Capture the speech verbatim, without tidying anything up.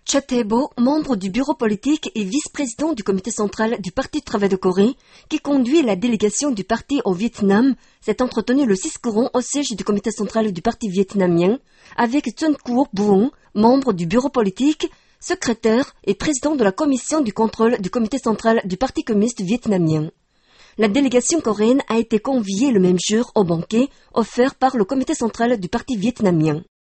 Cha Tae-bo, membre du bureau politique et vice-président du comité central du Parti du travail de Corée, qui conduit la délégation du parti au Vietnam, s'est entretenu le six courant au siège du comité central du parti vietnamien avec Chun Kuok-buong, membre du bureau politique, secrétaire et président de la commission du contrôle du comité central du parti communiste vietnamien. La délégation coréenne a été conviée le même jour au banquet offert par le comité central du parti vietnamien.